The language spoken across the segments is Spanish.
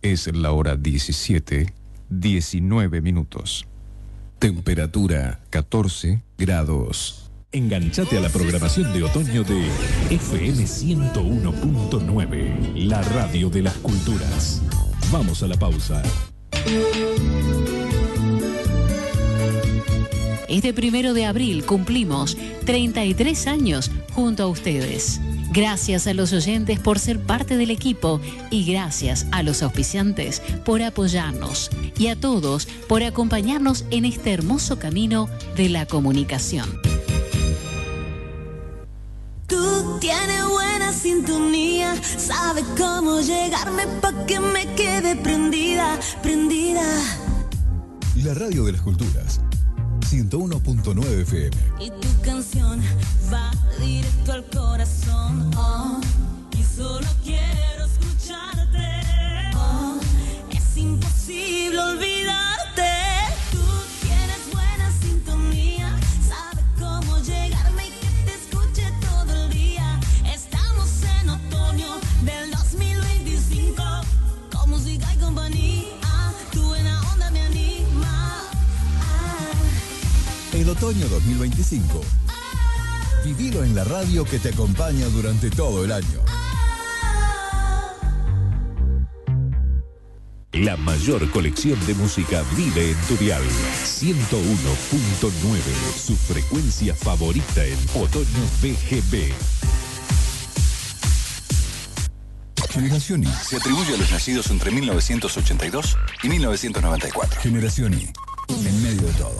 Es la hora 17:19. Temperatura 14 grados. Enganchate a la programación de otoño de FM 101.9, la radio de las culturas. Vamos a la pausa. Este 1 de abril cumplimos 33 años junto a ustedes. Gracias a los oyentes por ser parte del equipo y gracias a los auspiciantes por apoyarnos y a todos por acompañarnos en este hermoso camino de la comunicación. Tú tienes buena sintonía, sabes cómo llegarme pa' que me quede prendida, prendida. La radio de las culturas, 101.9 FM. Y tu canción va directo al corazón, oh, y solo quiero escucharte, oh, es imposible olvidarte. Tú tienes buena sintonía, sabes cómo llegarme y que te escuche todo el día. Estamos en otoño del 2025, con música y compañía, tu buena onda me anima. El otoño 2025. Vivilo en la radio que te acompaña durante todo el año. La mayor colección de música vive en tu dial. 101.9, su frecuencia favorita en otoño BGB. Generación I. Se atribuye a los nacidos entre 1982 y 1994. Generación I. En medio de todo.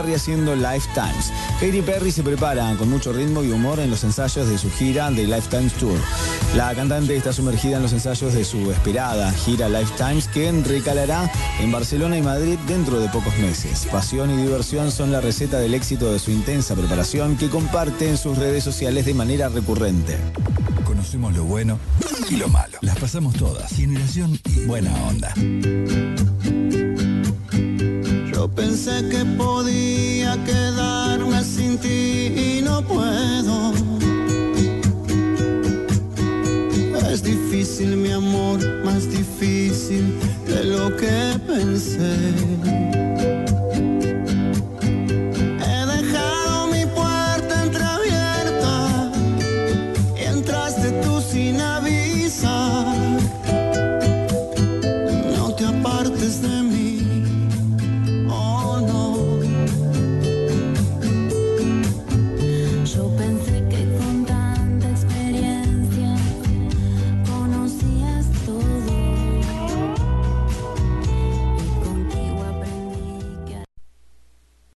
Perry haciendo Lifetimes. Katy Perry se prepara con mucho ritmo y humor en los ensayos de su gira The Lifetimes Tour. La cantante está sumergida en los ensayos de su esperada gira Lifetimes, que recalará en Barcelona y Madrid dentro de pocos meses. Pasión y diversión son la receta del éxito de su intensa preparación, que comparte en sus redes sociales de manera recurrente. Conocemos lo bueno y lo malo. Las pasamos todas. Generación y buena onda. Yo pensé que podía quedarme sin ti y no puedo. Es difícil, mi amor, más difícil de lo que pensé.